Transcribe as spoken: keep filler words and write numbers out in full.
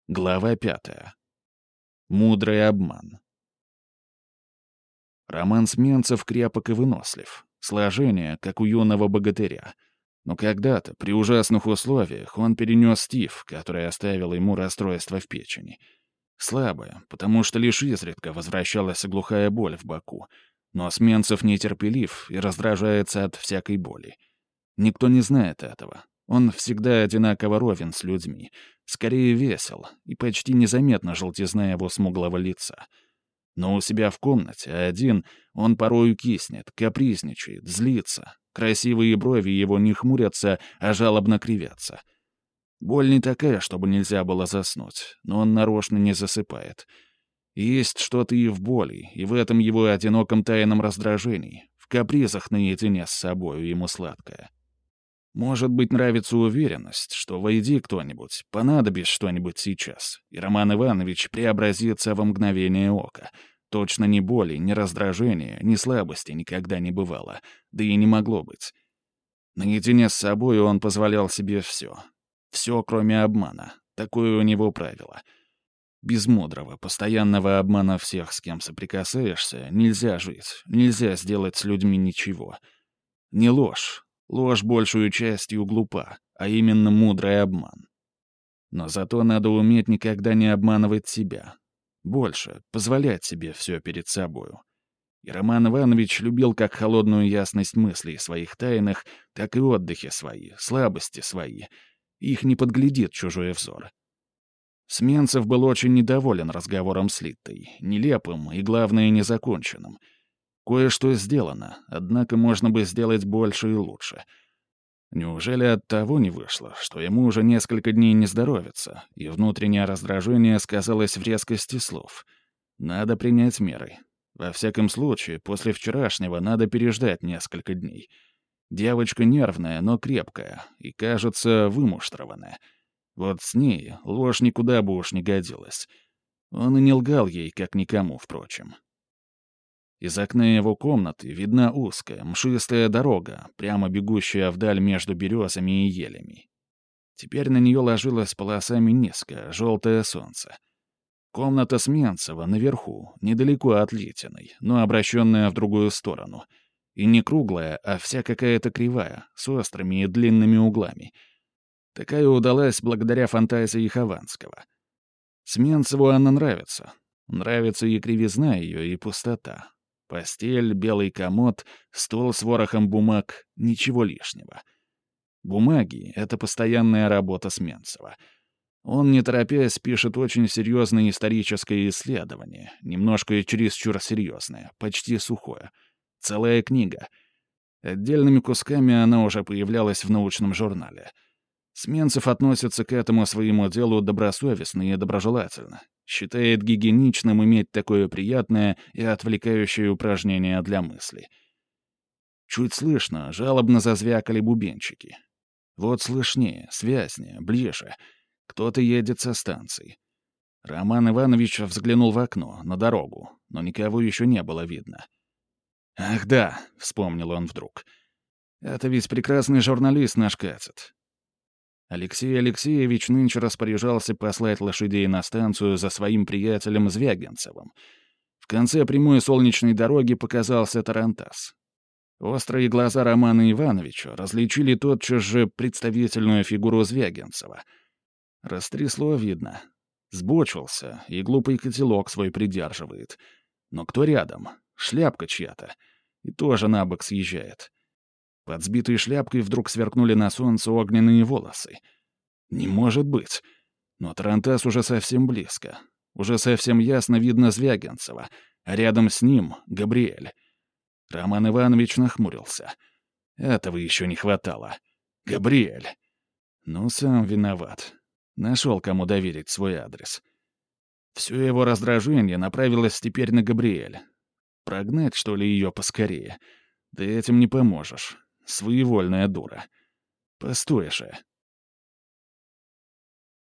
Глава пятая. Мудрый обман. Роман Сменцев крепок и вынослив. Сложение, как у юного богатыря. Но когда-то, при ужасных условиях, он перенес тиф, который оставил ему расстройство в печени. Слабое, потому что лишь изредка возвращалась глухая боль в боку. Но Сменцев нетерпелив и раздражается от всякой боли. Никто не знает этого. Он всегда одинаково ровен с людьми, скорее весел и почти незаметно желтизна его смуглого лица. Но у себя в комнате один он порою киснет, капризничает, злится. Красивые брови его не хмурятся, а жалобно кривятся. Боль не такая, чтобы нельзя было заснуть, но он нарочно не засыпает. Есть что-то и в боли, и в этом его одиноком тайном раздражении, в капризах наедине с собою ему сладкое. Может быть, нравится уверенность, что войди кто-нибудь, понадобись что-нибудь сейчас, и Роман Иванович преобразится во мгновение ока. Точно ни боли, ни раздражения, ни слабости никогда не бывало, да и не могло быть. Наедине с собой он позволял себе все. Все, кроме обмана. Такое у него правило. Без мудрого, постоянного обмана всех, с кем соприкасаешься, нельзя жить, нельзя сделать с людьми ничего. Не ложь. Ложь большую частью глупа, а именно мудрый обман. Но зато надо уметь никогда не обманывать себя. Больше, позволять себе все перед собою. И Роман Иванович любил как холодную ясность мыслей своих тайных, так и отдыхи свои, слабости свои. Их не подглядит чужой взор. Сменцев был очень недоволен разговором с Литтой, нелепым и, главное, незаконченным. Кое-что сделано, однако можно бы сделать больше и лучше. Неужели от того не вышло, что ему уже несколько дней не здоровится, и внутреннее раздражение сказалось в резкости слов? Надо принять меры. Во всяком случае, после вчерашнего надо переждать несколько дней. Девочка нервная, но крепкая, и, кажется, вымуштрованная. Вот с ней ложь никуда бы уж не годилась. Он и не лгал ей, как никому, впрочем. Из окна его комнаты видна узкая, мшистая дорога, прямо бегущая вдаль между березами и елями. Теперь на нее ложилось полосами низко, желтое солнце. Комната Сменцева наверху, недалеко от Литиной, но обращенная в другую сторону. И не круглая, а вся какая-то кривая, с острыми и длинными углами. Такая удалась благодаря фантазии Хованского. Сменцеву она нравится. Нравится и кривизна ее, и пустота. Постель, белый комод, стол с ворохом бумаг — ничего лишнего. Бумаги — это постоянная работа Сменцева. Он, не торопясь, пишет очень серьезное историческое исследование, немножко чересчур серьезное, почти сухое. Целая книга. Отдельными кусками она уже появлялась в научном журнале. Сменцев относится к этому своему делу добросовестно и доброжелательно. Считает гигиеничным иметь такое приятное и отвлекающее упражнение для мысли. Чуть слышно, жалобно зазвякали бубенчики. Вот слышнее, связнее, ближе. Кто-то едет со станции. Роман Иванович взглянул в окно, на дорогу, но никого еще не было видно. «Ах да», — вспомнил он вдруг, — «это ведь прекрасный журналист наш Катет». Алексей Алексеевич нынче распоряжался послать лошадей на станцию за своим приятелем Звягинцевым. В конце прямой солнечной дороги показался тарантас. Острые глаза Романа Ивановича различили тотчас же представительную фигуру Звягинцева. Растрясло, видно. Сбочился, и глупый котелок свой придерживает. Но кто рядом? Шляпка чья-то. И тоже на бок съезжает. Под сбитой шляпкой вдруг сверкнули на солнце огненные волосы. Не может быть. Но тарантас уже совсем близко. Уже совсем ясно видно Звягинцева, а рядом с ним — Габриэль. Роман Иванович нахмурился. Этого еще не хватало. Габриэль. Ну, сам виноват. Нашел, кому доверить свой адрес. Все его раздражение направилось теперь на Габриэль. Прогнать, что ли, ее поскорее? Да этим не поможешь. Своевольная дура. Постой же.